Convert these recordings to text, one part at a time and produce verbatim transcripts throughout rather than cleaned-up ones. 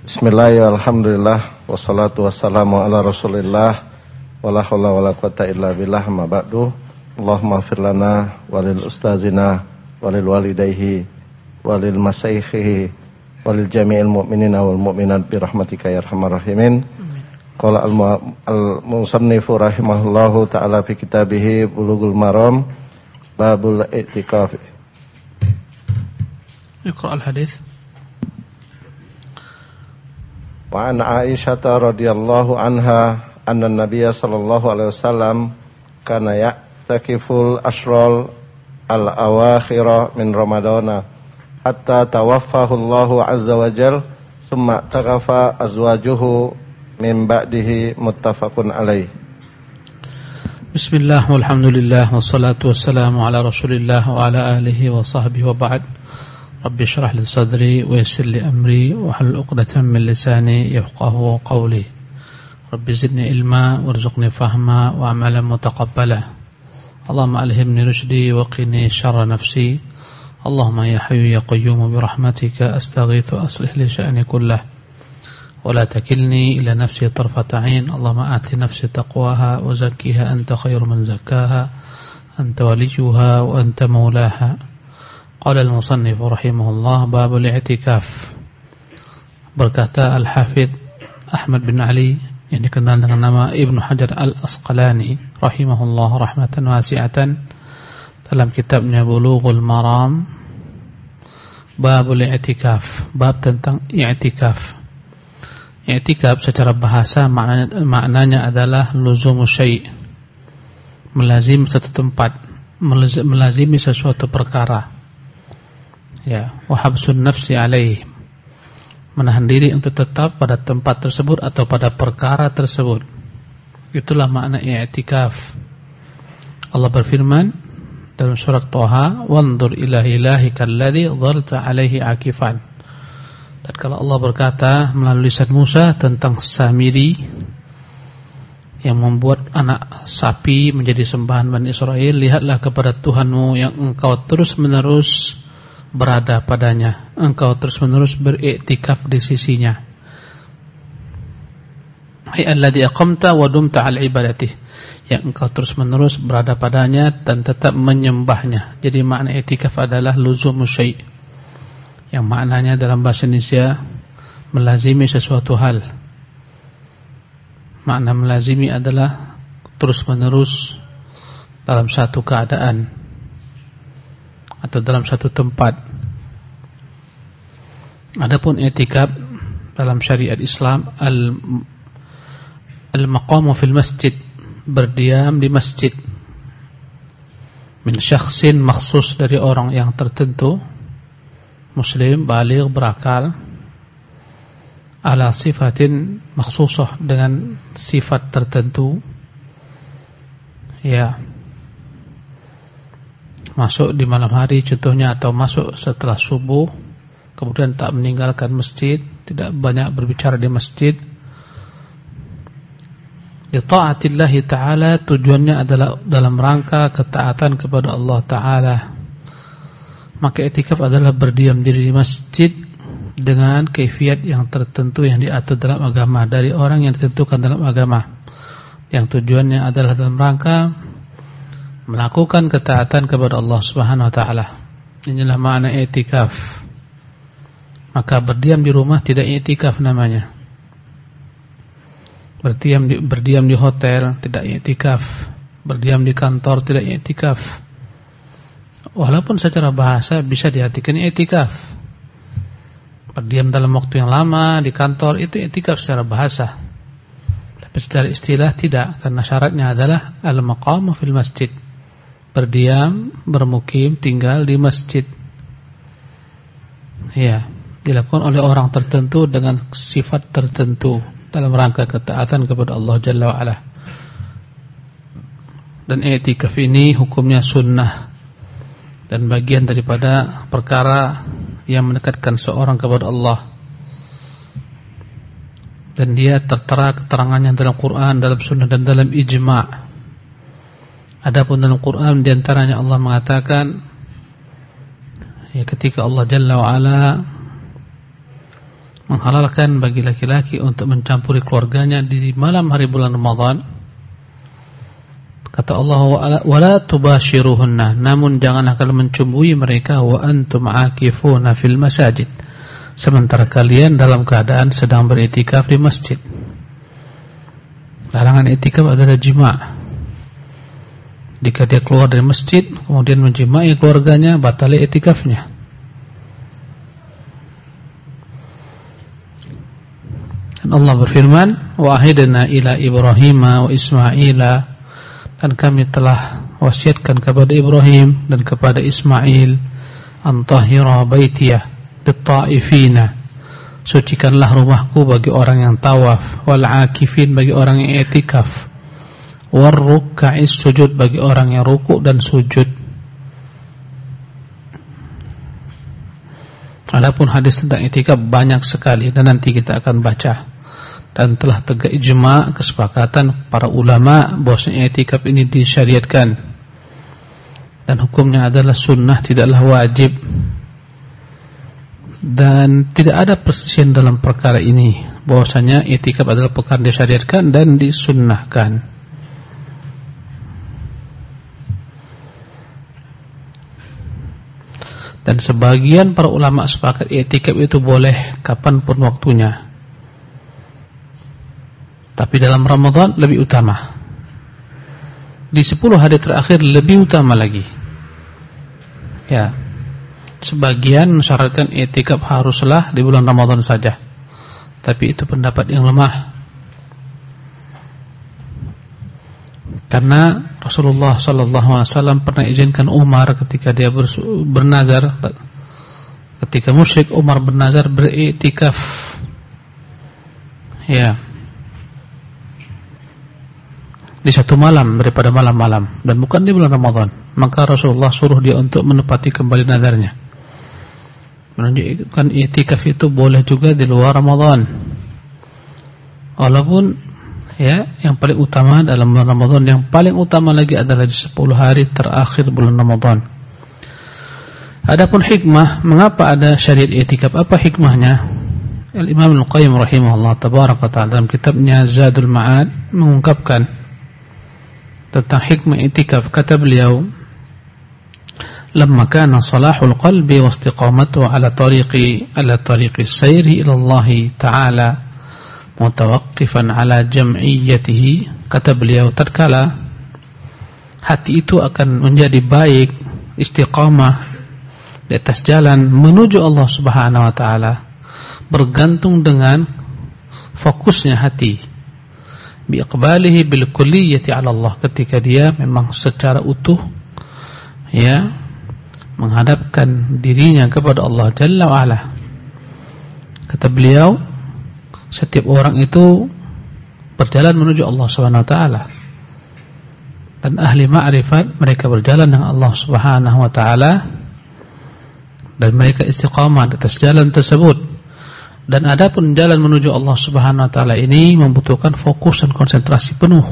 Bismillahirrahmanirrahim. Alhamdulillah wassalatu wassalamu ala Rasulillah wala haula wala quwata illa billah. Ma ba'du. Allahumma ighfir lana walil ustazina walil walidayhi walil masyayikhi walil jami'il mu'minina wal mu'minat bi rahmatika ya arhamar rahimin. Qala al-musannifu rahimahullahu ta'ala fi kitabih Bulughul Maram babul i'tikaf. Iqra al-hadits. Wa an Aisyah radhiyallahu anha anna an-nabiy sallallahu alaihi wasallam kana ya'takiful ashral al-awakhir min ramadana hatta tawaffahu Allahu azza wa jalla thumma taqafa azwajuhu min ba'dihi muttafaqun alaih. Bismillah walhamdulillah wassalatu wassalamu ala Rasulillah wa ala alihi wa sahbihi wa ba'd. Rabbi shrah li sadri wa yassir li amri wa hlul 'uqdatam min lisani yafqahu qawli. Rabbi zidni ilma warzuqni fahma wa amalan mutaqabbala. Allahumma alhimni rushdi wa qini syarra nafsi. Allahumma ya hayyu ya qayyum bi rahmatika astaghitsu aslih li sya'ni kullah wa la takilni ila nafsi tarfata 'ain. Allahumma ati nafsi taqwaha wa zakkiha anta khairu man zakkaha anta waliyuha wa anta maulaha. Qala al-musannif rahimahullah babul i'tikaf. Berkata Al-Hafidz Ahmad bin Ali yang dikenal dengan nama Ibnu Hajar Al-Asqalani rahimahullah rahmatan wasi'atan dalam kitabnya Bulughul Maram babul i'tikaf, bab tentang i'tikaf. I'tikaf secara bahasa maknanya, maknanya adalah luzumu syai', melazim satu tempat, melazimi sesuatu perkara. Ya, wa habsun nafsi alaih, menahan diri untuk tetap pada tempat tersebut atau pada perkara tersebut. Itulah makna i'tikaf. Allah berfirman dalam surat Thaha, "Wanzur ila ilahikal ladzi dhalta alaihi akifan." Dan kalau Allah berkata melalui lisan Musa tentang Samiri yang membuat anak sapi menjadi sembahan Bani Israel, lihatlah kepada Tuhanmu yang engkau terus-menerus berada padanya, engkau terus-menerus beriktikaf di sisinya. Ai alladzi aqamta wa dumta al ibadatih, yang engkau terus-menerus berada padanya dan tetap menyembahnya. Jadi makna iktikaf adalah luzumu syai', yang maknanya dalam bahasa Indonesia melazimi sesuatu hal. Makna melazimi adalah terus-menerus dalam satu keadaan atau dalam satu tempat. Adapun i'tikaf dalam syariat Islam al al-maqamu fil masjid, berdiam di masjid, min syakhsin makhsus, dari orang yang tertentu, muslim baligh berakal, ala sifatin makhsusah, dengan sifat tertentu, ya, masuk di malam hari contohnya, atau masuk setelah subuh, kemudian tak meninggalkan masjid, tidak banyak berbicara di masjid. Li ta'atillahi ta'ala, tujuannya adalah dalam rangka ketaatan kepada Allah Ta'ala. Maka i'tikaf adalah berdiam diri di masjid dengan kaifiat yang tertentu yang diatur dalam agama, dari orang yang ditentukan dalam agama, yang tujuannya adalah dalam rangka melakukan ketaatan kepada Allah Subhanahu wa taala. Inilah makna i'tikaf. Maka berdiam di rumah tidak i'tikaf namanya. Berdiam di, berdiam di hotel tidak i'tikaf. Berdiam di kantor tidak i'tikaf. Walaupun secara bahasa bisa diartikan i'tikaf. Berdiam dalam waktu yang lama di kantor itu i'tikaf secara bahasa. Tapi secara istilah tidak, karena syaratnya adalah al-maqamu fil masjid, berdiam, bermukim, tinggal di masjid. Ya, dilakukan oleh orang tertentu dengan sifat tertentu dalam rangka ketaatan kepada Allah Jalla wa Ala. Dan i'tikaf ini hukumnya sunnah dan bagian daripada perkara yang mendekatkan seorang kepada Allah. Dan dia tertera keterangannya dalam Quran, dalam sunnah, dan dalam ijma'. Adapun dalam Quran diantaranya Allah mengatakan, ya, ketika Allah Jalla wa Ala menghalalkan bagi laki-laki untuk mencampuri keluarganya di malam hari bulan Ramadan. Kata Allah, wala tubashiruhunna, namun janganlah kalian mencumbui mereka wa antum aakifuna fil masajid, sementara kalian dalam keadaan sedang beriktikaf di masjid. Larangan iktikaf adalah jima'. Jika dia keluar dari masjid kemudian menjimai keluarganya, batal iktikafnya. Dan Allah berfirman, wa ahidna ila Ibrahim wa Ismaila, dan kami telah wasiatkan kepada Ibrahim dan kepada Ismail, antahira baitiyah lit-ta'ifina, sucikanlah rumahku bagi orang yang tawaf, wal akifin bagi orang yang i'tikaf, war ruk'is sujud bagi orang yang rukuk dan sujud. Adapun hadis tentang i'tikaf banyak sekali dan nanti kita akan baca. Dan telah tegak ijma' kesepakatan para ulama bahwasanya i'tikaf ini disyariatkan dan hukumnya adalah sunnah, tidaklah wajib. Dan tidak ada perselisihan dalam perkara ini bahwasanya i'tikaf adalah perkara disyariatkan dan disunnahkan. Dan sebagian para ulama sepakat i'tikaf itu boleh kapanpun waktunya, tapi dalam Ramadan lebih utama. Di sepuluh hari terakhir lebih utama lagi. Ya, sebagian mensyaratkan i'tikaf haruslah di bulan Ramadan saja, tapi itu pendapat yang lemah. Karena Rasulullah sallallahu alaihi wasallam pernah izinkan Umar ketika dia bernazar, ketika musyrik Umar bernazar beriktikaf. Ya, di satu malam daripada malam-malam, dan bukan di bulan Ramadan. Maka Rasulullah suruh dia untuk menepati kembali nazarnya, menunjukkan i'tikaf itu boleh juga di luar Ramadan. Walaupun ya, yang paling utama dalam bulan Ramadan, yang paling utama lagi adalah di sepuluh hari terakhir bulan Ramadan. Adapun hikmah mengapa ada syariat i'tikaf, apa hikmahnya? Al-Imam Al-Qayyim rahimahullah tabaraka ta'ala dalam kitabnya Zadul Ma'ad mengungkapkan tentang hikmah i'tikaf. Kata beliau, lamma kana salahul qalbi wa istiqamatuhu ala tariqi ala tariqi sayri ila Allah ta'ala mutawaqqifan ala jam'iyyatihi, kata beliau, tatkala hati itu akan menjadi baik, istiqamah di atas jalan menuju Allah Subhanahu wa taala, bergantung dengan fokusnya hati, biiqbalihi bil kulliyati ala Allah, ketika dia memang secara utuh ya menghadapkan dirinya kepada Allah Jalla wa Ala. Kata beliau, setiap orang itu berjalan menuju Allah Subhanahu wa taala, dan ahli ma'rifat mereka berjalan dengan Allah Subhanahu wa taala dan mereka istiqamah di atas jalan tersebut. Dan adapun jalan menuju Allah Subhanahu wa taala ini membutuhkan fokus dan konsentrasi penuh.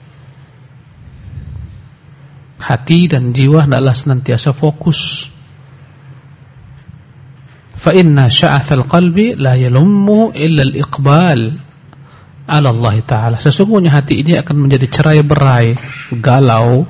Hati dan jiwa hendaklah senantiasa fokus. Fa inna sya'athal qalbi la yalummu illa al-iqbal ala Allah taala. Sesungguhnya hati ini akan menjadi cerai-berai, galau.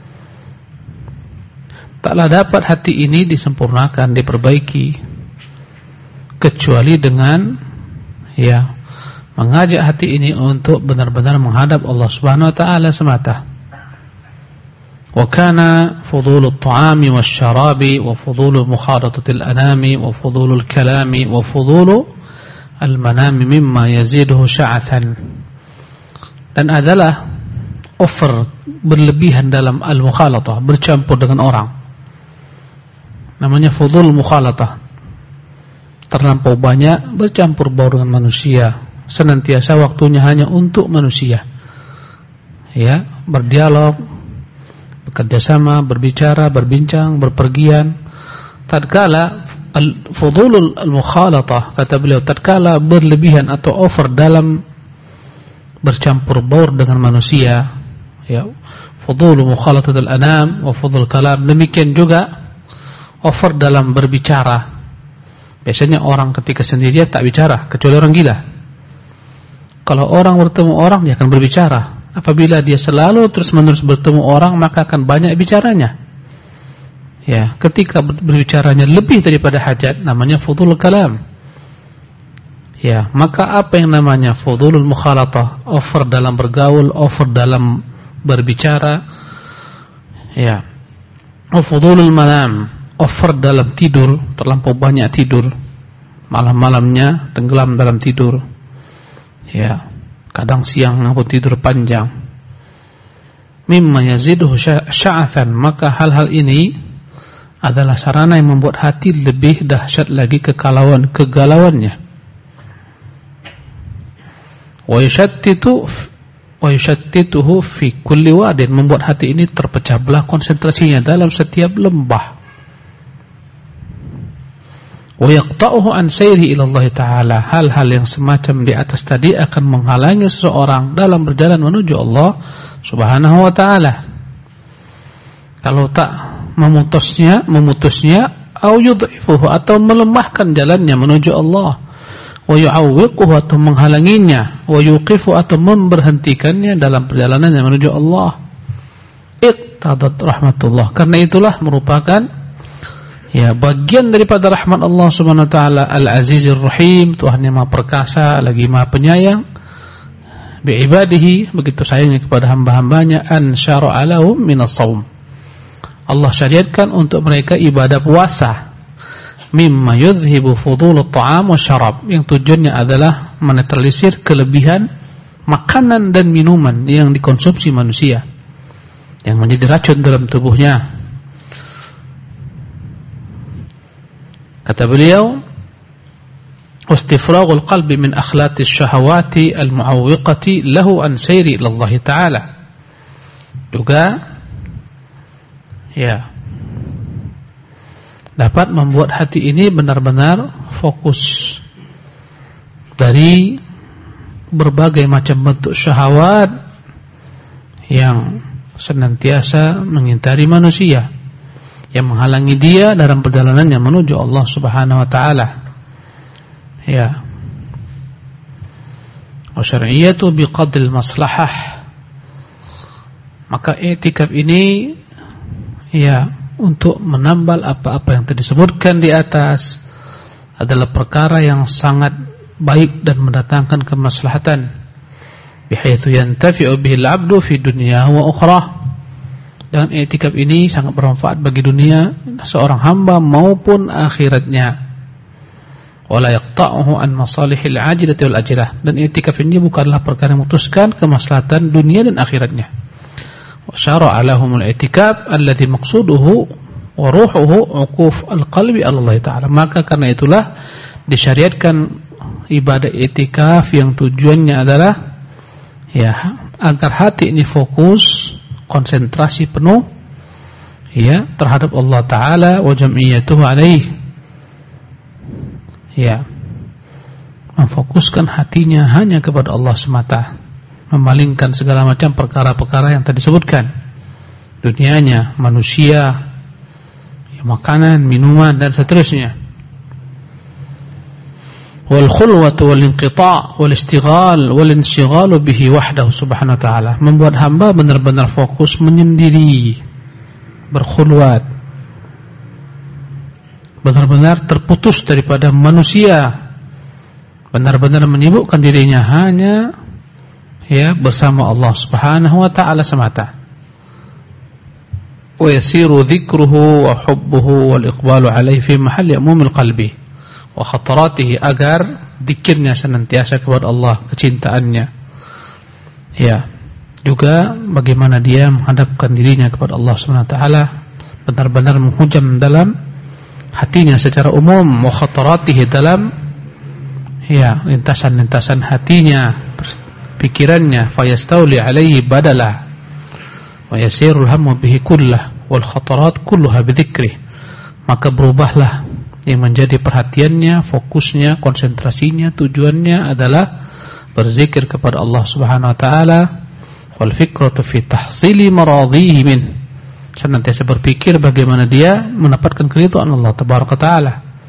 Taklah dapat hati ini disempurnakan, diperbaiki, kecuali dengan ya mengajak hati ini untuk benar-benar menghadap Allah Subhanahu wa taala semata. Wa kana fudulul ta'ami wasyarabi wa fudulul mukhadatatil anami wa fudulul kalami wa fudulul al-manami mimma yaziduhu sya'athan. Dan adalah over berlebihan dalam al-mukhalatah, bercampur dengan orang. Namanya fudul mukhalatah, terlampau banyak bercampur baur dengan manusia, senantiasa waktunya hanya untuk manusia. Ya, berdialog, bekerjasama, berbicara, berbincang, berpergian. Tatkala al-fudulul al-mukhalatah, kata beliau, tatkala berlebihan atau over dalam bercampur baur dengan manusia, ya, fudul mukhalatatul anam wa fudul kalam. Demikian juga over dalam berbicara, Biasanya orang ketika sendirian tak bicara, kecuali orang gila. Kalau orang bertemu orang, dia akan berbicara. Apabila dia selalu terus-menerus bertemu orang, maka akan banyak bicaranya. Ya, ketika berbicaranya lebih daripada hajat, namanya fudul kalam. Ya, maka apa yang namanya fudulul mukhalatah, over dalam bergaul, over dalam berbicara, ya, fudulul malam, over dalam tidur, terlampau banyak tidur, malam-malamnya tenggelam dalam tidur, ya, kadang siang pun tidur panjang. Mimma yaziduhu sya'athan, maka hal-hal ini adalah sarana yang membuat hati lebih dahsyat lagi kegalauan kegalauannya. Wa yashattitu wa yashattituhu fi kulli wadin, membuat hati ini terpecah belah konsentrasinya dalam setiap lembah. Wa yaqta'uhu an sayri ila Allah Ta'ala, hal-hal yang semacam di atas tadi akan menghalangi seseorang dalam berjalan menuju Allah Subhanahu wa Ta'ala. Kalau tak memutusnya, memutusnya au yudhifuhu, atau melemahkan jalannya menuju Allah, wa yu'awwiquhu, atau menghalanginya, wa yuqifu, atau memberhentikannya dalam perjalanannya menuju Allah. Iqtadat rahmatullah, karena itulah merupakan ya bagian daripada rahmat Allah Subhanahu wa taala, Al-Azizir Rahim, Tuhan yang Maha Perkasa lagi Maha Penyayang, bi ibadihi, begitu sayangnya kepada hamba-hambanya, an syara'a lahum minas shaum, Allah syariatkan untuk mereka ibadah puasa, mimma yudhibu fudulut ta'am wa syarab, yang tujuannya adalah menetralisir kelebihan makanan dan minuman yang dikonsumsi manusia, yang menjadi racun dalam tubuhnya. Kata beliau, wastifraghul qalbi min akhlaqis syahawati al-mu'awwiqati lahu an sayri ila Allah Ta'ala, juga ya dapat membuat hati ini benar-benar fokus dari berbagai macam bentuk syahwat yang senantiasa mengintari manusia, yang menghalangi dia dalam perjalanannya menuju Allah Subhanahu wa taala. Ya. Wa syar'iyyatu biqadril maslahah. Maka i'tikaf ini ya untuk menambal apa-apa yang tadi disebutkan di atas adalah perkara yang sangat baik dan mendatangkan kemaslahatan, bihaitsu yantafi'u bihil 'abdu fi dunya wa ukhrah. Dan i'tikaf ini sangat bermanfaat bagi dunia seorang hamba maupun akhiratnya. Wala yaqta'uhu an masalihil 'ajilati wal ajilah. Dan i'tikaf ini bukanlah perkara yang memutuskan kemaslahatan dunia dan akhiratnya. Wa syara'a lahumul i'tikaf alladhi maqsuduhu wa ruhuhu 'uquf al-qalbi Allah Ta'ala. Maka karena itulah disyariatkan ibadah i'tikaf yang tujuannya adalah ya agar hati ini fokus, konsentrasi penuh ya terhadap Allah Ta'ala wa jam'iyyatuhu alaih, ya memfokuskan hatinya hanya kepada Allah semata, memalingkan segala macam perkara-perkara yang tadi disebutkan, dunianya, manusia, ya, makanan, minuman dan seterusnya. Wal khulwatu wal inqita' wal istighal wal inshighalu bihi wahdahu subhanahu wa ta'ala, membuat hamba benar-benar fokus menyendiri, berkhulwat, benar-benar terputus daripada manusia, benar-benar menyibukkan dirinya hanya ya bersama Allah Subhanahu wa ta'ala semata. Wa yasiru dzikruhu wa hubbuhu wal iqbalu alaihi fi mahalli umumil qalbi wa khataratihi, agar dzikirnya senantiasa kepada Allah, kecintaannya ya juga bagaimana dia menghadapkan dirinya kepada Allah Subhanahu wa ta'ala, benar-benar menghujam dalam hatinya secara umum, wa khataratihi, dalam ya lintasan-lintasan hatinya, pikirannya, fayastauli alaihi badalah wa yasirul hammu bihi kullah wal khatarat kulluha bidzikrih, maka berubahlah yang menjadi perhatiannya, fokusnya, konsentrasinya, tujuannya adalah berzikir kepada Allah Subhanahu wa ta'ala. Wal fikratu fi tahsili maradhihi min, senantiasa berpikir bagaimana dia mendapatkan keridhaan Allah Tabaraka Ta'ala.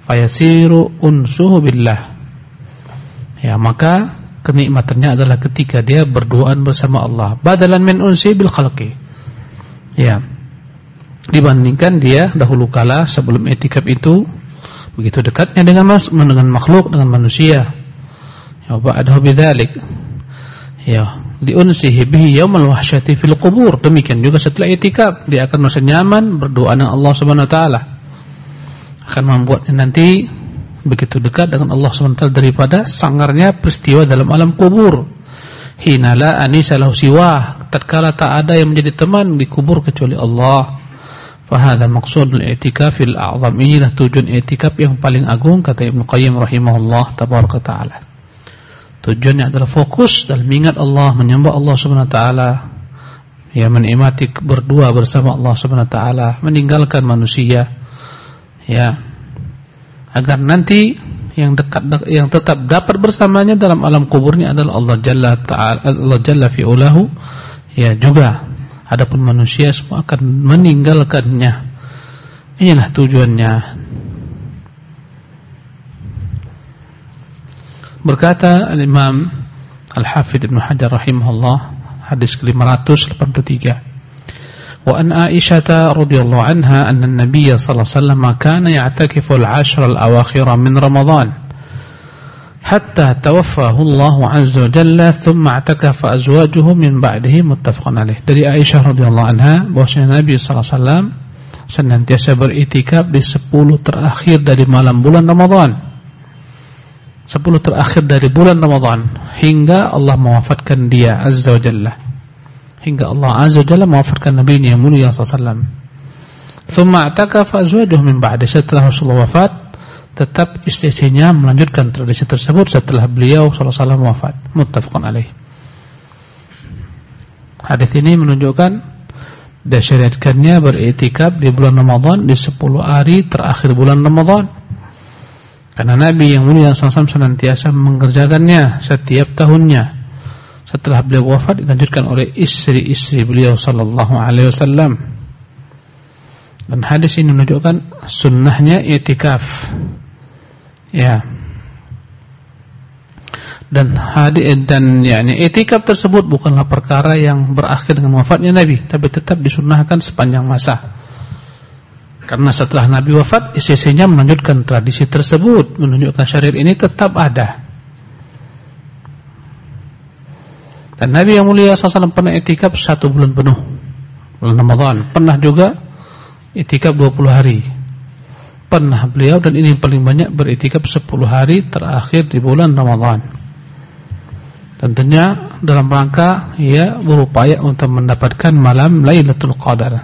fayasiru unsuhu billah. Ya, maka kenikmatannya adalah ketika dia berduaan bersama Allah, badalan min unsi bil khalqi. Ya, dibandingkan dia dahulu kala sebelum i'tikaf itu begitu dekatnya dengan dengan makhluk, dengan manusia. Ya, ba'dahu bidzalik. Ya, liunsihi bihi yaumal wahsyati fil qubur. Demikian juga setelah i'tikaf dia akan merasa nyaman berdoa dengan Allah Subhanahu wa taala. Akan membuatnya nanti begitu dekat dengan Allah subhanahu wa taala daripada sangarnya peristiwa dalam alam kubur. Hina la anisa lahu siwah, tatkala tak ada yang menjadi teman di kubur kecuali Allah. Fa hadza maqsudul i'tikafil a'zam. Inilah tujuan i'tikaf yang paling agung, kata Ibnu Qayyim rahimahullah tabaraka taala. Tujuannya adalah fokus dalam mengingat Allah, menyembah Allah subhanahu wa taala, ya, menikmati berdua bersama Allah subhanahu wa taala, meninggalkan manusia, ya, agar nanti yang dekat yang tetap dapat bersamanya dalam alam kuburnya adalah Allah Jalla Ta'ala, Allah Jalla fi'ulahu. Ya, juga adapun manusia semua akan meninggalkannya. Inilah tujuannya. Berkata Al-Imam Al-Hafidh Ibnu Hajar rahimahullah, hadis ke lima ratus delapan puluh tiga. وأن عائشة رضي الله عنها أن النبي صلى الله عليه وسلم كان يعتكف العشر الأواخر من رمضان حتى توفاه الله عز وجل ثم اعتكف أزواجه من بعده متفق عليه. Dari Aisyah radhiyallahu anha bahwasanya Nabi sallallahu alaihi wasallam senantiasa beriktikaf di sepuluh terakhir dari malam bulan Ramadan, sepuluh terakhir dari bulan Ramadan, hingga Allah mewafatkan dia azza wa jalla, hingga Allah azza wa jalla mewafatkan Nabi yang mulia sallallahu alaihi wasallam. Thumma i'takafa azwajuhu min ba'di. Setelah Rasulullah wafat, tetap istri-istrinya melanjutkan tradisi tersebut setelah beliau sallallahu alaihi wasallam wafat. Muttafaqun alaih. Hadis ini menunjukkan disyariatkannya beriktikaf di bulan Ramadan di sepuluh hari terakhir bulan Ramadan. Karena Nabi yang mulia sallallahu alaihi wasallam senantiasa mengerjakannya setiap tahunnya. Setelah beliau wafat dilanjutkan oleh istri-istri beliau sallallahu alaihi wasallam. Dan hadis ini menunjukkan sunnahnya i'tikaf. Ya. Dan hadis dan yakni i'tikaf tersebut bukanlah perkara yang berakhir dengan wafatnya Nabi, tapi tetap disunnahkan sepanjang masa. Karena setelah Nabi wafat, istri-istrinya melanjutkan tradisi tersebut, menunjukkan syariat ini tetap ada. Dan Nabi yang mulia sallallahu alaihi wasallam pernah i'tikaf satu bulan penuh, bulan Ramadan. Pernah juga i'tikaf dua puluh hari. Pernah beliau, dan ini yang paling banyak, beriktikaf sepuluh hari terakhir di bulan Ramadan. Tentunya dalam rangka ia berupaya untuk mendapatkan malam Lailatul Qadar.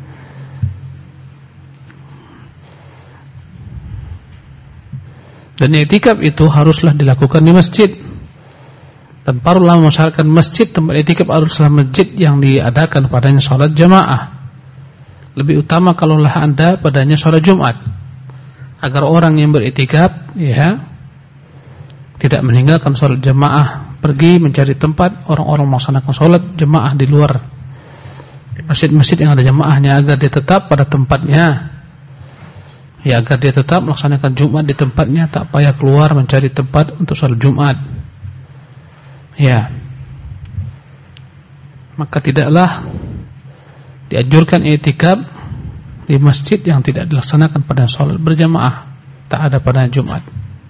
Dan i'tikaf itu haruslah dilakukan di masjid. Dan para ulama mensyaratkan masjid tempat i'tikaf haruslah masjid yang diadakan padanya salat jamaah. Lebih utama kalaulah Anda padanya salat Jumat, agar orang yang beriktikaf ya tidak meninggalkan salat jamaah, pergi mencari tempat orang-orang melaksanakan salat jamaah di luar masjid-masjid yang ada jamaahnya, agar dia tetap pada tempatnya. Ya, agar dia tetap melaksanakan Jumat di tempatnya, tak payah keluar mencari tempat untuk salat Jumat. Ya, maka tidaklah dianjurkan i'tikaf di masjid yang tidak dilaksanakan pada salat berjamaah, tak ada pada Jumat.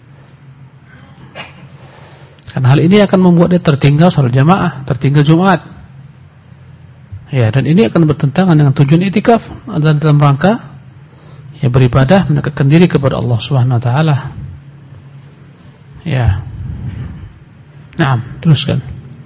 Karena hal ini akan membuat dia tertinggal salat jamaah, tertinggal Jumat. Ya, dan ini akan bertentangan dengan tujuan i'tikaf adalah dalam rangka ya beribadah, mendekatkan diri kepada Allah Subhanahu wa taala. Ya. Naam, teruskan.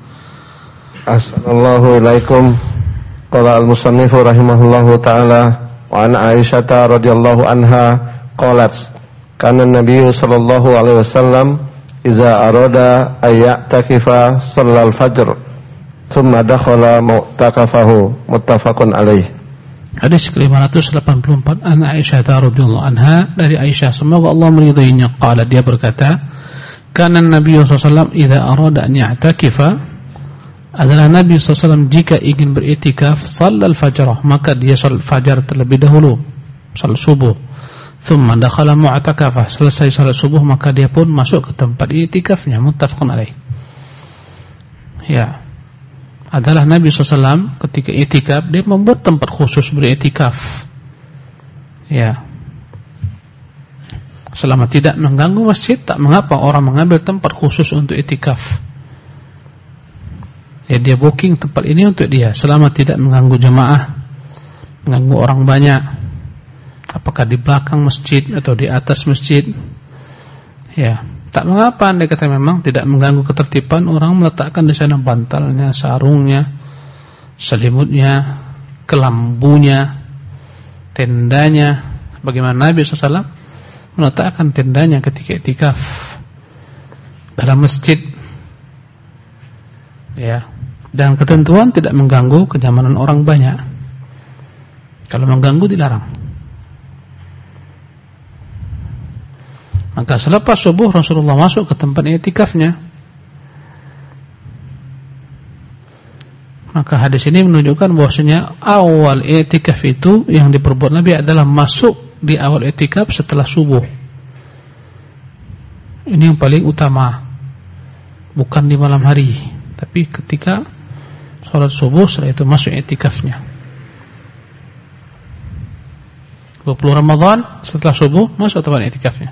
Assalamualaikum. Qala al-musannifu rahimahullahu taala wa an Aisyah radhiyallahu anha qalat kana an-nabiy sallallahu alaihi wasallam idza arada ay ya'takifa shallal fajr thumma dakhala mu'takafahu muttafaqun alaih. Hadis ke lima ratus delapan puluh empat, an Aisyah radhiyallahu anha, dari Aisyah semoga Allah meridainya, qala, dia berkata, kana Nabi sallallahu alaihi wasallam idza arada an ya'takifa, adalah Nabi sallallahu alaihi wasallam jika ingin beriktikaf, shallal fajr, maka dia salat fajar terlebih dahulu, salat subuh, Thumma dakhala mu'takafah, selesai salat subuh maka dia pun masuk ke tempat i'tikafnya. Muttafaqun alaih. Ya, adalah Nabi shallallahu alaihi wasallam ketika i'tikaf dia membuat tempat khusus beriktikaf. Ya, selama tidak mengganggu masjid, tak mengapa orang mengambil tempat khusus untuk i'tikaf. Ya, dia booking tempat ini untuk dia, selama tidak mengganggu jemaah, mengganggu orang banyak. Apakah di belakang masjid atau di atas masjid, ya, tak mengapa. Andai kata memang tidak mengganggu ketertiban, orang meletakkan di sana bantalnya, sarungnya, selimutnya, kelambunya, tendanya. Bagaimana Nabi shallallahu alaihi wasallam meletakkan tendanya ketika i'tikaf dalam masjid, ya, dan ketentuan tidak mengganggu kenyamanan orang banyak. Kalau mengganggu dilarang. Maka selepas subuh Rasulullah masuk ke tempat i'tikafnya. Maka hadis ini menunjukkan bahwasanya awal i'tikaf itu yang diperbuat Nabi adalah masuk di awal i'tikaf setelah subuh. Ini yang paling utama. Bukan di malam hari, tapi ketika sholat subuh, setelah itu masuk i'tikafnya. dua puluh Ramadan setelah subuh masuk tempat i'tikafnya.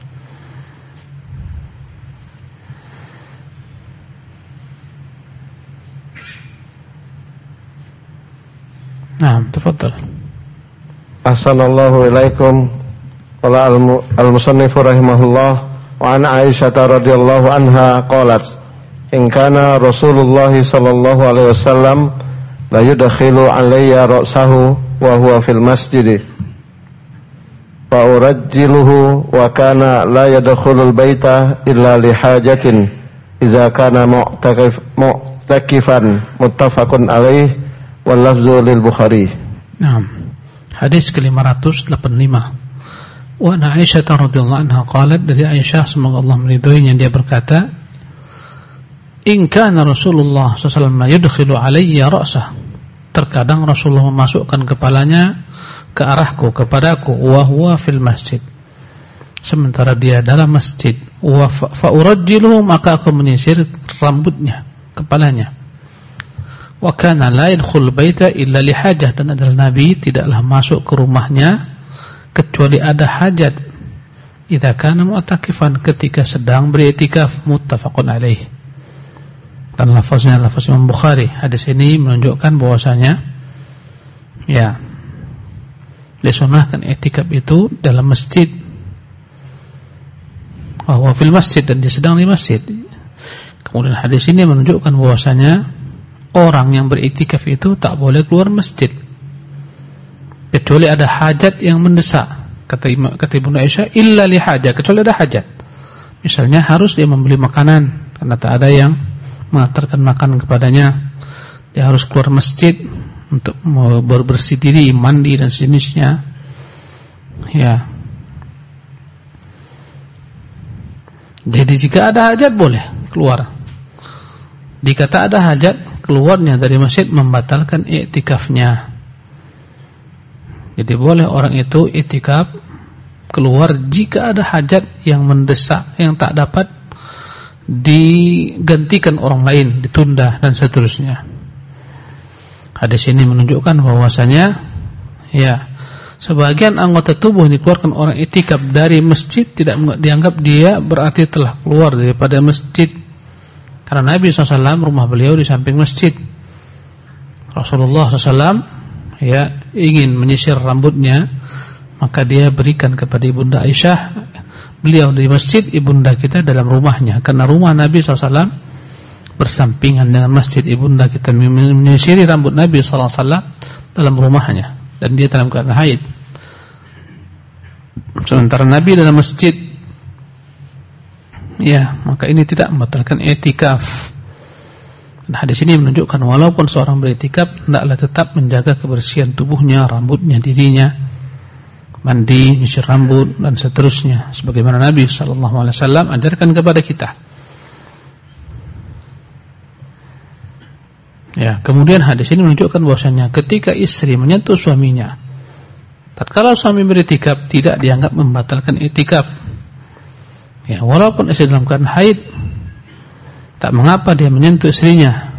Nah, tafadhal. Assalamualaikum ilaikum. Qala al-musannif rahimahullah wa an Aisyah radhiyallahu anha qalat in kana Rasulullah sallallahu alaihi wasallam la yudkhilu alayya ra'sahu wa huwa fil masjid fa urajjiluhu wa kana la yadkhulul baita illa li hajatin idza kana mu'takif mu'takifan muttafaqun alaihi wal lafzu lil Bukhari. Naam. Hadis ke lima ratus delapan puluh lima. Wa ana Aisyah radhiyallahu anha qalat, dari Aisyah semoga Allah meridhoinya, dia berkata, in kana Rasulullah sallallahu alaihi wasallam yudkhilu alayya ra'sah, terkadang Rasulullah memasukkan kepalanya ke arahku, kepadaku, wa huwa fil masjid, sementara dia dalam masjid, wa fa urajjiluhu, maka aku menyisir rambutnya, kepalanya. Wa kana la yadkhul baita illa li hajah, dan adalah Nabi tidaklah masuk ke rumahnya kecuali ada hajat. Idza kana mu'takifan, ketika sedang beriktikaf. Muttafaqun alaih. Dan lafaznya lafaz Imam Bukhari. Hadis ini menunjukkan bahwasanya ya, disunahkan iktikaf itu dalam masjid. Wa huwa fil masjid, dan dia sedang di masjid. Kemudian hadis ini menunjukkan bahwasanya orang yang beriktikaf itu tak boleh keluar masjid kecuali ada hajat yang mendesak. Kata kata Ibnu Aisyah, illa li hajat, kecuali ada hajat. Misalnya harus dia membeli makanan karena tak ada yang mengantarkan makanan kepadanya, dia harus keluar masjid untuk berbersih diri, mandi dan sejenisnya. Ya. Jadi jika ada hajat boleh keluar. Jika tak ada hajat, keluarnya dari masjid membatalkan i'tikafnya. Jadi boleh orang itu i'tikaf keluar jika ada hajat yang mendesak, yang tak dapat digantikan orang lain, ditunda dan seterusnya. Hadis ini menunjukkan bahwasanya ya, sebagian anggota tubuh yang dikeluarkan orang i'tikaf dari masjid tidak dianggap dia berarti telah keluar daripada masjid. Karena Nabi shallallahu alaihi wasallam rumah beliau di samping masjid. Rasulullah shallallahu alaihi wasallam ya ingin menyisir rambutnya, maka dia berikan kepada ibunda Aisyah. Beliau di masjid, ibunda kita dalam rumahnya. Karena rumah Nabi shallallahu alaihi wasallam bersampingan dengan masjid, ibunda kita menyisiri rambut Nabi shallallahu alaihi wasallam dalam rumahnya, dan dia dalam keadaan haid. Sementara Nabi dalam masjid, ya, maka ini tidak membatalkan i'tikaf. Dan hadis ini menunjukkan walaupun seorang beriktikaf hendaklah tetap menjaga kebersihan tubuhnya, rambutnya, dirinya, mandi, nyisir rambut dan seterusnya, sebagaimana Nabi sallallahu alaihi wasallam ajarkan kepada kita. Ya, kemudian hadis ini menunjukkan bahwasanya ketika istri menyentuh suaminya Tatkala suami beritikaf tidak dianggap membatalkan itikaf. Ya, walaupun istri dalam keadaan haid, tak mengapa dia menyentuh istrinya.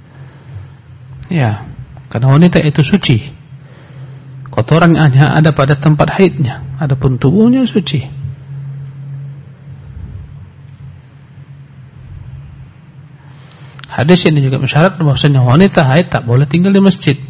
Ya, karena wanita itu suci. Kotoran hanya ada pada tempat haidnya, adapun tubuhnya suci. Hadis ini juga mensyaratkan bahwasanya wanita haid tak boleh tinggal di masjid.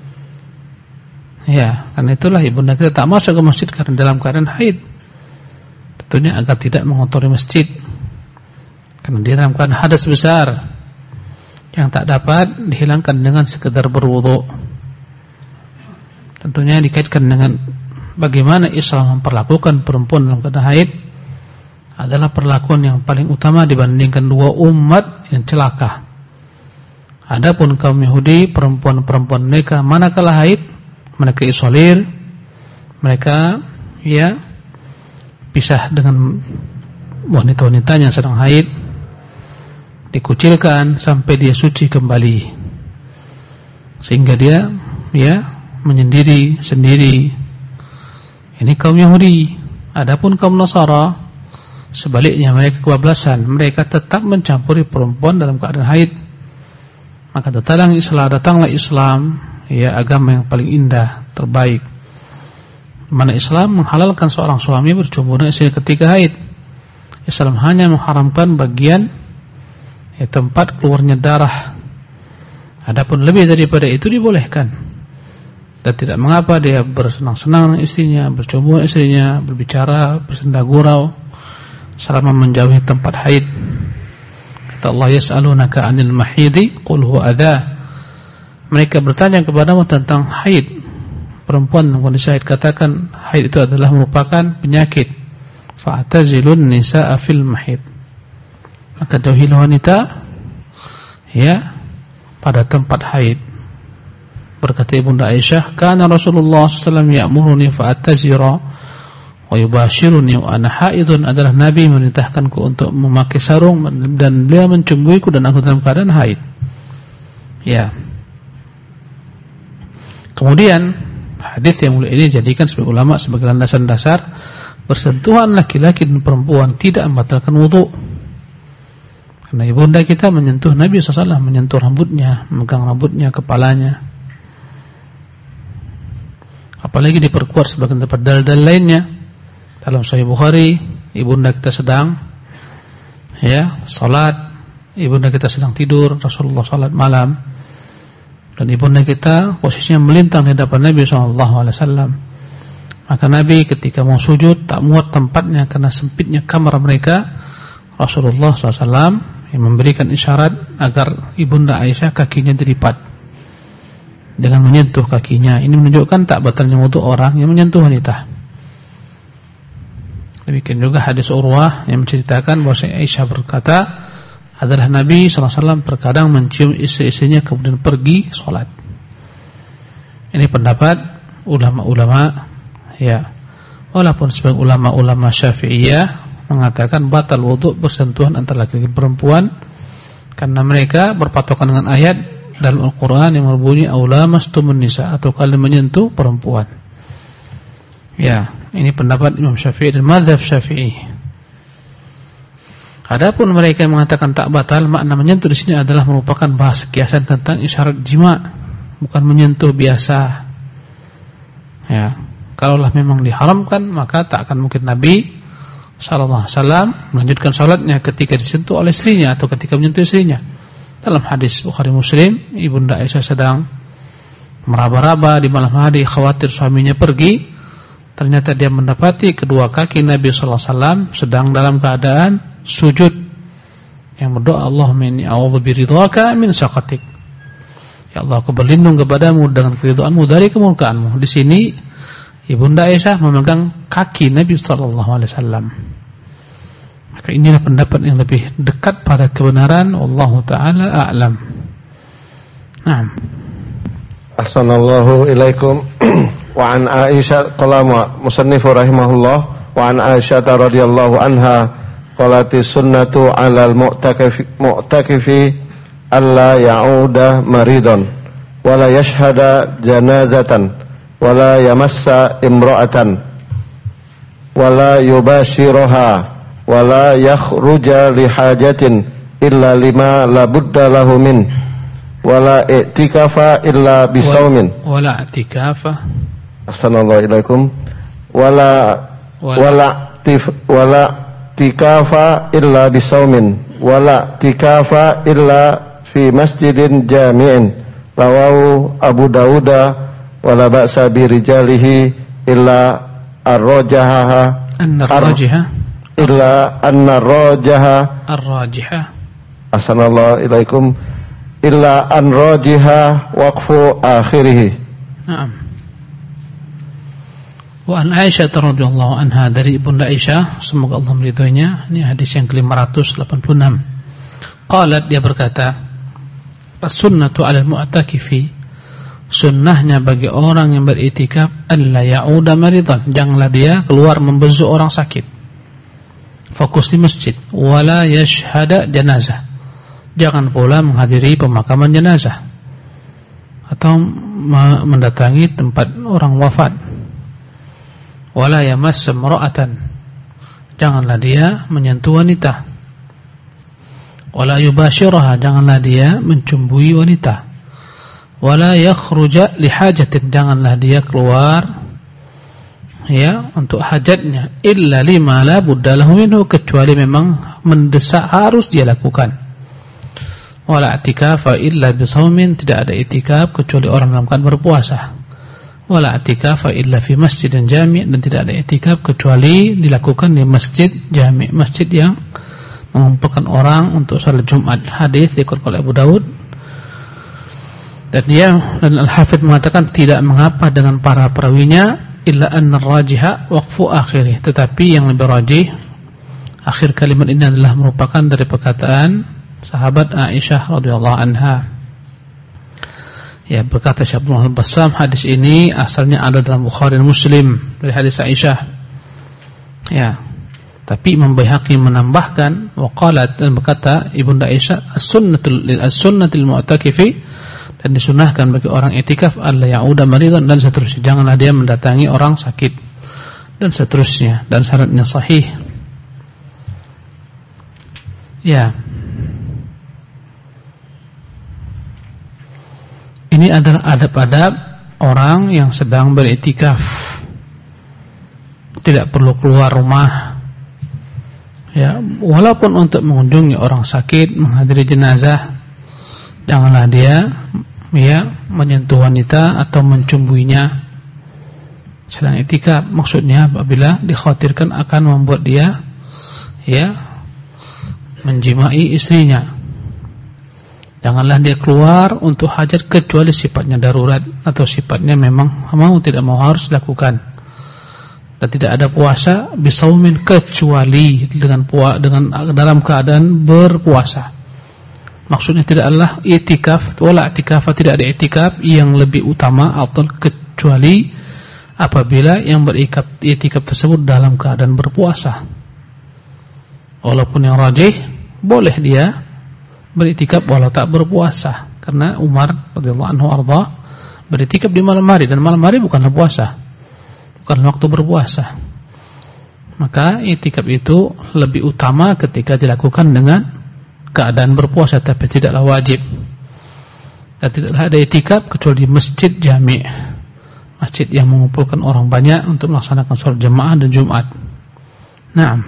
Ya, karena itulah ibunda kita tak masuk ke masjid karena dalam keadaan haid. Tentunya agar tidak mengotori masjid. Karena dia dalam keadaan hadas besar yang tak dapat dihilangkan dengan sekedar berwudu. Tentunya dikaitkan dengan bagaimana Islam memperlakukan perempuan dalam keadaan haid adalah perlakuan yang paling utama dibandingkan dua umat yang celaka. Adapun kaum Yahudi, perempuan-perempuan mereka manakala haid, mereka isolir, mereka ya pisah dengan wanita-wanita yang sedang haid, dikucilkan sampai dia suci kembali, sehingga dia ya menyendiri sendiri. Ini kaum Yahudi. Adapun kaum Nasara, sebaliknya mereka kebablasan, mereka tetap mencampuri perempuan dalam keadaan haid. Maka datanglah Islam, datanglah Islam, ya agama yang paling indah, terbaik. Mana Islam menghalalkan seorang suami berjumpa dengan istri ketika haid. Islam hanya mengharamkan bagian ya, tempat keluarnya darah. Adapun lebih daripada itu dibolehkan. Dan tidak mengapa dia bersenang-senang dengan istrinya, berjumpa dengan istrinya, berbicara, bersenda gurau selama menjauhi tempat haid. Kata Allah, yas'alunaka 'anil mahidi qul huwa adza. Mereka bertanya kepadamu tentang haid. Perempuan yang kondisi haid, katakan haid itu adalah merupakan penyakit. Fa'tazilun nisaa fil mahid. Maka jauhilah wanita ya pada tempat haid. Berkata Ibunda Aisyah, kana Rasulullah sallallahu alaihi wasallam ya'muruni fa'tazira wa yubashiruni wa ana haidun. Adalah Nabi memerintahkanku untuk memakai sarung dan beliau mencumbuiku dan aku dalam keadaan haid. Ya. Kemudian hadis yang mulia ini dijadikan sebagai ulama sebagai landasan dasar bersentuhan laki-laki dan perempuan tidak membatalkan wudu. Karena ibunda kita menyentuh Nabi sallallahu alaihi wasallam, menyentuh rambutnya, memegang rambutnya, kepalanya. Apalagi diperkuat sebagian tempat dalil-dalil lainnya. Dalam Sahih Bukhari, ibunda kita sedang ya salat, ibunda kita sedang tidur, Rasulullah salat malam, dan ibunda kita posisinya melintang di hadapan Nabi sallallahu alaihi wasallam. Maka Nabi ketika mau sujud tak muat tempatnya karena sempitnya kamar mereka. Rasulullah sallallahu alaihi wasallam yang memberikan isyarat agar ibunda Aisyah kakinya dilipat dengan menyentuh kakinya. Ini menunjukkan tak batalnya wudu orang yang menyentuh wanita. Demikian juga hadis Urwah yang menceritakan bahwa Aisyah berkata, adalah Nabi sallallahu alaihi wasallam terkadang mencium istri-istrinya kemudian pergi sholat. Ini pendapat ulama-ulama ya. Walaupun sebagian ulama-ulama Syafi'iyah mengatakan batal wudu bersentuhan antara laki-laki dan perempuan, karena mereka berpatokan dengan ayat dalam Al-Quran yang berbunyi aula mastumun nisa, atau kalian menyentuh perempuan. Ya, ini pendapat Imam Syafi'i dan mazhab Syafi'i. Adapun mereka yang mengatakan tak batal, makna menyentuh di sini adalah merupakan bahasa kiasan tentang isyarat jima, bukan menyentuh biasa. Ya, kalaulah memang diharamkan, maka tak akan mungkin Nabi sallallahu alaihi wasallam melanjutkan salatnya ketika disentuh oleh istrinya atau ketika menyentuh istrinya. Dalam hadis Bukhari Muslim, ibunda Aisyah sedang meraba-raba di malam hari khawatir suaminya pergi. Ternyata dia mendapati kedua kaki Nabi sallallahu alaihi wasallam sedang dalam keadaan sujud yang berdoa, Allahumma inni a'udzu biridhaka min sakhatik. Ya Allah, aku berlindung kepadamu dengan keridhaanmu dari kemurkaanmu. Di sini ibunda Aisyah memegang kaki Nabi sallallahu alaihi wasallam. Maka inilah pendapat yang lebih dekat pada kebenaran. Wallahu taala a'lam. Naam. Ahsanallahu ilaikum. Wa an Aisyah qala musannif rahimahullah wa an Aisyah radhiyallahu anha qalati sunnatu 'alal mu'takifi mu'takifi alla ya'uda maridan wa la yashhada janazatan wala yamassa imra'atan wala yubashiraha wala yakhruja lihajatin illa lima la budda lahu min wala i'tikafa illa bisaumin wala i'tikafa Assalamualaikum ilaikum wala wala tif wala i'tikafa illa bisaumin wala i'tikafa illa fi masjidin jami'in rawahu Abu Dawuda wala ba'sa bi rijalihi illa ar-rajaha an-rajiha illa an-rajaha ar-rajiha Assalamualaikum ilaikum illa an-rajiha waqfu akhirih. Naam. Wa an Aisyah radhiyallahu anha, dari Ibunda Aisyah semoga Allah meridhoinya, ini hadis yang ke lima ratus delapan puluh enam. Qalat, dia berkata, as-sunnatu 'alal mu'takifi, sunnahnya bagi orang yang beritikaf, alla ya'uda maridan, janganlah dia keluar membesuk orang sakit, fokus di masjid, wala yashhada janazah, jangan pula menghadiri pemakaman jenazah atau mendatangi tempat orang wafat, wala yamassa imra'atan, janganlah dia menyentuh wanita, wala yubashiraha, janganlah dia mencumbui wanita, wala yakhruja lihajatin, janganlah dia keluar ya untuk hajatnya, illa lima la budda lahu minhu, kecuali memang mendesak harus dia lakukan. Wala i'tikafa illa bisaumin, tidak ada i'tikaf kecuali orang dalam keadaan berpuasa. Wala i'tikafa illa fi masjidin jami', dan tidak ada i'tikaf kecuali dilakukan di masjid jami', masjid yang mengumpulkan orang untuk salat Jumat. Hadis dikutip oleh Abu Dawud. Dan dia dan Al-Hafidz mengatakan tidak mengapa dengan para perawinya, illa anna ar-rajiha waqfu akhirih, tetapi yang lebih rajih akhir kalimat ini adalah merupakan dari perkataan sahabat Aisyah radhiyallahu anha. Ya, berkata Syekh Abdul Bassam, hadis ini asalnya ada dalam Bukhari dan Muslim dari hadis Aisyah. Ya. Tapi Imam Baihaqi menambahkan waqalat, dan berkata Ibunda Aisyah, as-sunnatul lil as-sunnatil mu'takifi, dan disunahkan bagi orang i'tikaf alla ya'uda maridan, dan seterusnya, janganlah dia mendatangi orang sakit, dan seterusnya, dan syaratnya sahih. Ya. Ini adalah adab-adab orang yang sedang beriktikaf. Tidak perlu keluar rumah. Ya, walaupun untuk mengunjungi orang sakit, menghadiri jenazah, janganlah dia ya menyentuh wanita atau mencumbuinya sedang iktikaf. Maksudnya apabila dikhawatirkan akan membuat dia ya menjimai istrinya, janganlah dia keluar untuk hajat kecuali sifatnya darurat atau sifatnya memang mau tidak mau harus dilakukan. Dan tidak ada puasa bisaumin kecuali dengan puasa, dengan dalam keadaan berpuasa. Maksudnya tidaklah i'tikaf wala i'tikaf, tidak ada i'tikaf yang lebih utama atau kecuali apabila yang beriktikaf i'tikaf tersebut dalam keadaan berpuasa. Walaupun yang rajih boleh dia beriktikaf walau tak berpuasa, karena Umar radhiyallahu anhu arda beriktikaf di malam hari, dan malam hari bukanlah puasa, bukan waktu berpuasa. Maka i'tikaf itu lebih utama ketika dilakukan dengan keadaan berpuasa, tapi tidaklah wajib. Dan tidaklah ada i'tikaf kecuali di masjid jami', masjid yang mengumpulkan orang banyak untuk melaksanakan sholat jamaah dan Jumat. Naam.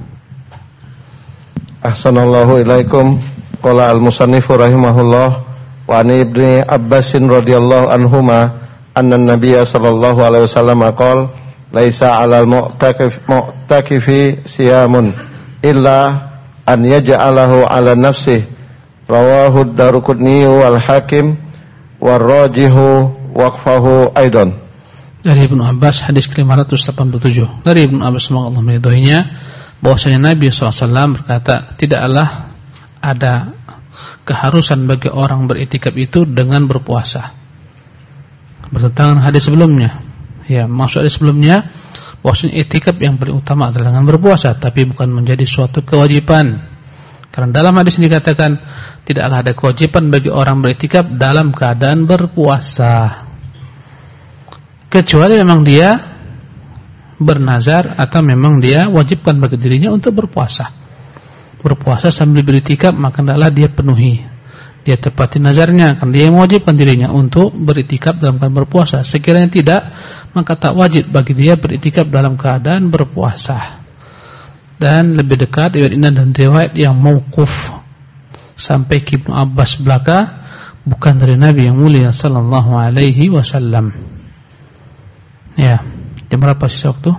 Ahsanallahu ilaikum. Qala al-musannif rahimahullah wa an ibni Abbas radhiyallahu anhuma anna an-nabiy sallallahu alaihi wasallam qala laisa 'alal mu'takif mu'takifi siyamun illa an yaj'alahu 'ala nafsihi, rawahu ad-Daruqutni wal Hakim war-rajihu waqfahu aidan. Dari Ibnu Abbas, hadis ke lima ratus delapan puluh tujuh. Dari Ibnu Abbas semoga Allah meridhoinya, bahwasanya Nabi shallallahu alaihi wasallam berkata, tidaklah ada keharusan bagi orang beriktikaf itu dengan berpuasa. Bertentangan hadis sebelumnya. Ya, maksud hadis sebelumnya bahwasanya iktikaf yang paling utama adalah dengan berpuasa, tapi bukan menjadi suatu kewajiban. Karena dalam hadis ini dikatakan tidaklah ada kewajiban bagi orang beriktikaf dalam keadaan berpuasa. kecuali memang dia bernazar atau memang dia wajibkan bagi dirinya untuk berpuasa. Berpuasa sambil beritikaf, maka hendaklah dia penuhi, dia tepati nazarnya, kan dia mewajibkan dirinya untuk beritikaf dalam keadaan berpuasa. Sekiranya tidak, maka tak wajib bagi dia beritikaf dalam keadaan berpuasa. Dan lebih dekat riwayat ini dan riwayat yang mauquf sampai ke Ibnu Abbas belaka, bukan dari Nabi yang mulia sallallahu alaihi wasallam. Ya, jam berapa sisa waktu?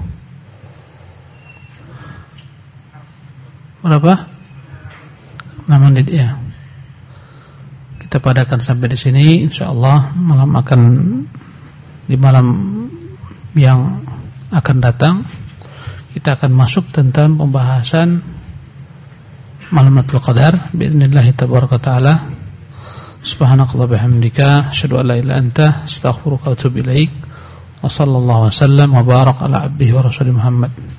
Berapa? enam menit ya. Kita padakan sampai di sini, insyaallah malam akan di malam yang akan datang kita akan masuk tentang pembahasan malam Lailatul Qadar باذنillah tabaraka taala. Subhanakallah bihamdika asyhadu an la ilaha illa anta astaghfiruka wa atubu ilaik. Wa sallallahu wasallam wa barak ala abdihi wa rasulih Muhammad.